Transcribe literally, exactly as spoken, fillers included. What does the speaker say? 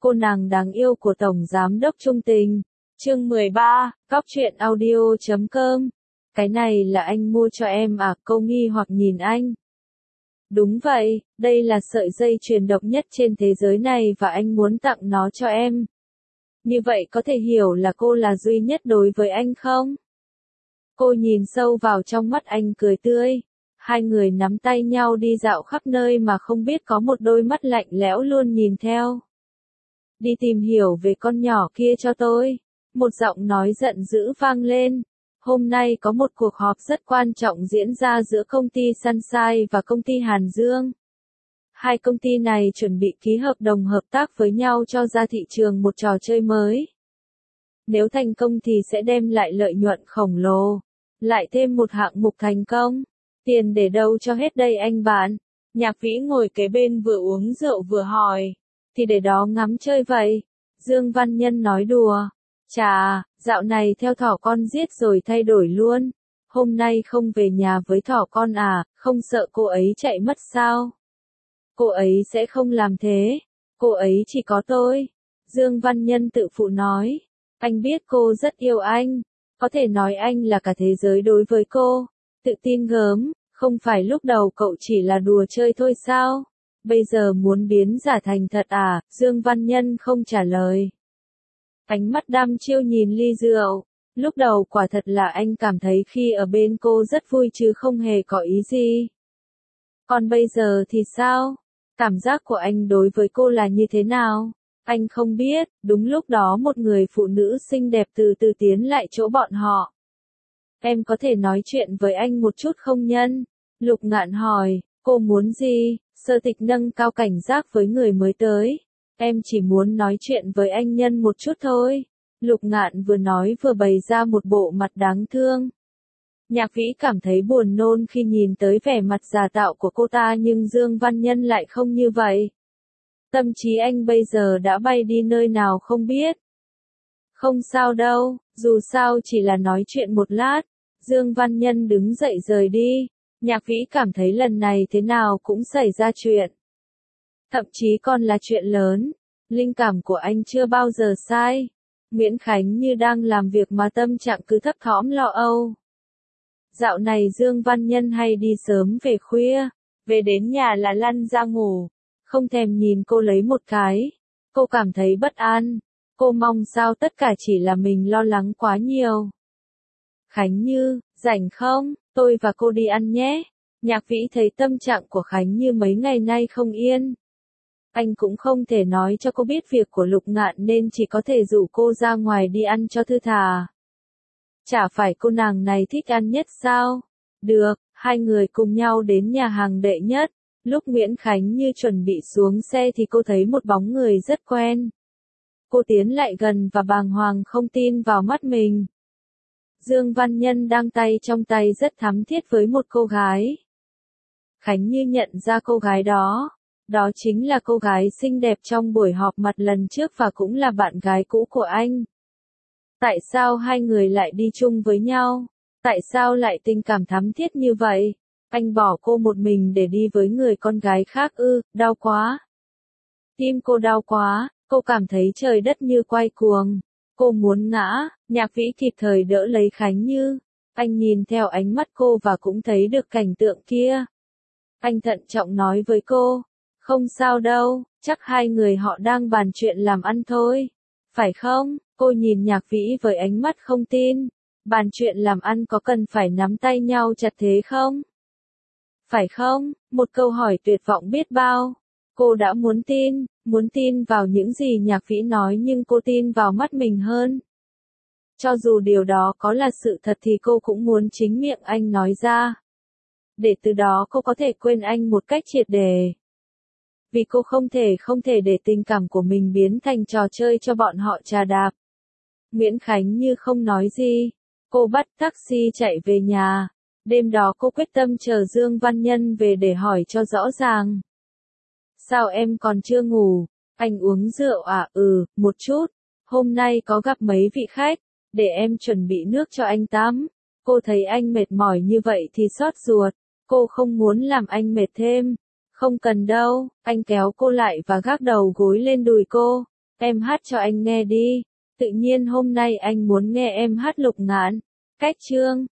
cô nàng đáng yêu của Tổng Giám đốc Trung Tình. Chương mười ba, Góc truyện audio chấm com. Cái này là anh mua cho em à? Cô nghi hoặc nhìn anh. Đúng vậy, đây là sợi dây chuyền độc nhất trên thế giới này và anh muốn tặng nó cho em. Như vậy có thể hiểu là cô là duy nhất đối với anh không? Cô nhìn sâu vào trong mắt anh cười tươi. Hai người nắm tay nhau đi dạo khắp nơi mà không biết có một đôi mắt lạnh lẽo luôn nhìn theo. Đi tìm hiểu về con nhỏ kia cho tôi. Một giọng nói giận dữ vang lên. Hôm nay có một cuộc họp rất quan trọng diễn ra giữa công ty Sunshine và công ty Hàn Dương. Hai công ty này chuẩn bị ký hợp đồng hợp tác với nhau cho ra thị trường một trò chơi mới. Nếu thành công thì sẽ đem lại lợi nhuận khổng lồ. Lại thêm một hạng mục thành công. Tiền để đâu cho hết đây anh bạn? Nhạc Vĩ ngồi kế bên vừa uống rượu vừa hỏi. Thì để đó ngắm chơi vậy. Dương Văn Nhân nói đùa. Chà, dạo này theo thỏ con giết rồi thay đổi luôn. Hôm nay không về nhà với thỏ con à, không sợ cô ấy chạy mất sao? Cô ấy sẽ không làm thế. Cô ấy chỉ có tôi. Dương Văn Nhân tự phụ nói. Anh biết cô rất yêu anh. Có thể nói anh là cả thế giới đối với cô. Tự tin gớm, không phải lúc đầu cậu chỉ là đùa chơi thôi sao? Bây giờ muốn biến giả thành thật à? Dương Văn Nhân không trả lời. Ánh mắt đăm chiêu nhìn ly rượu. Lúc đầu quả thật là anh cảm thấy khi ở bên cô rất vui chứ không hề có ý gì. Còn bây giờ thì sao? Cảm giác của anh đối với cô là như thế nào? Anh không biết. Đúng lúc đó một người phụ nữ xinh đẹp từ từ tiến lại chỗ bọn họ. Em có thể nói chuyện với anh một chút không Nhân? Lục Ngạn hỏi. Cô muốn gì? Sơ Tịch nâng cao cảnh giác với người mới tới. Em chỉ muốn nói chuyện với anh Nhân một chút thôi. Lục Ngạn vừa nói vừa bày ra một bộ mặt đáng thương. Nhạc Vĩ cảm thấy buồn nôn khi nhìn tới vẻ mặt giả tạo của cô ta nhưng Dương Văn Nhân lại không như vậy. Tâm trí anh bây giờ đã bay đi nơi nào không biết. Không sao đâu, dù sao chỉ là nói chuyện một lát. Dương Văn Nhân đứng dậy rời đi. Nhạc Vĩ cảm thấy lần này thế nào cũng xảy ra chuyện. Thậm chí còn là chuyện lớn. Linh cảm của anh chưa bao giờ sai. Nguyễn Khánh như đang làm việc mà tâm trạng cứ thấp thỏm lo âu. Dạo này Dương Văn Nhân hay đi sớm về khuya. Về đến nhà là lăn ra ngủ. Không thèm nhìn cô lấy một cái. Cô cảm thấy bất an. Cô mong sao tất cả chỉ là mình lo lắng quá nhiều. Khánh Như, rảnh không? Tôi và cô đi ăn nhé. Nhạc Vĩ thấy tâm trạng của Khánh Như mấy ngày nay không yên. Anh cũng không thể nói cho cô biết việc của Lục Ngạn nên chỉ có thể rủ cô ra ngoài đi ăn cho thư thả. Chả phải cô nàng này thích ăn nhất sao? Được, hai người cùng nhau đến nhà hàng đệ nhất. Lúc Nguyễn Khánh Như chuẩn bị xuống xe thì cô thấy một bóng người rất quen. Cô tiến lại gần và bàng hoàng không tin vào mắt mình. Dương Văn Nhân đang tay trong tay rất thắm thiết với một cô gái. Khánh Như nhận ra cô gái đó. Đó chính là cô gái xinh đẹp trong buổi họp mặt lần trước và cũng là bạn gái cũ của anh. Tại sao hai người lại đi chung với nhau? Tại sao lại tình cảm thắm thiết như vậy? Anh bỏ cô một mình để đi với người con gái khác ư? Đau quá. Tim cô đau quá, cô cảm thấy trời đất như quay cuồng. Cô muốn ngã. Nhạc Vĩ kịp thời đỡ lấy Khánh Như. Anh nhìn theo ánh mắt cô và cũng thấy được cảnh tượng kia. Anh thận trọng nói với cô. Không sao đâu, chắc hai người họ đang bàn chuyện làm ăn thôi. Phải không? Cô nhìn Nhạc Vĩ với ánh mắt không tin. Bàn chuyện làm ăn có cần phải nắm tay nhau chặt thế không? Phải không? Một câu hỏi tuyệt vọng biết bao. Cô đã muốn tin, muốn tin vào những gì Nhạc Vĩ nói nhưng cô tin vào mắt mình hơn. Cho dù điều đó có là sự thật thì cô cũng muốn chính miệng anh nói ra. Để từ đó cô có thể quên anh một cách triệt để. Vì cô không thể không thể để tình cảm của mình biến thành trò chơi cho bọn họ trà đạp. Nguyễn Khánh Như không nói gì. Cô bắt taxi chạy về nhà. Đêm đó cô quyết tâm chờ Dương Văn Nhân về để hỏi cho rõ ràng. Sao em còn chưa ngủ? Anh uống rượu à? Ừ, một chút. Hôm nay có gặp mấy vị khách. Để em chuẩn bị nước cho anh tắm. Cô thấy anh mệt mỏi như vậy thì xót ruột. Cô không muốn làm anh mệt thêm. Không cần đâu. Anh kéo cô lại và gác đầu gối lên đùi cô. Em hát cho anh nghe đi. Tự nhiên hôm nay anh muốn nghe em hát Lục Ngạn. Cách chương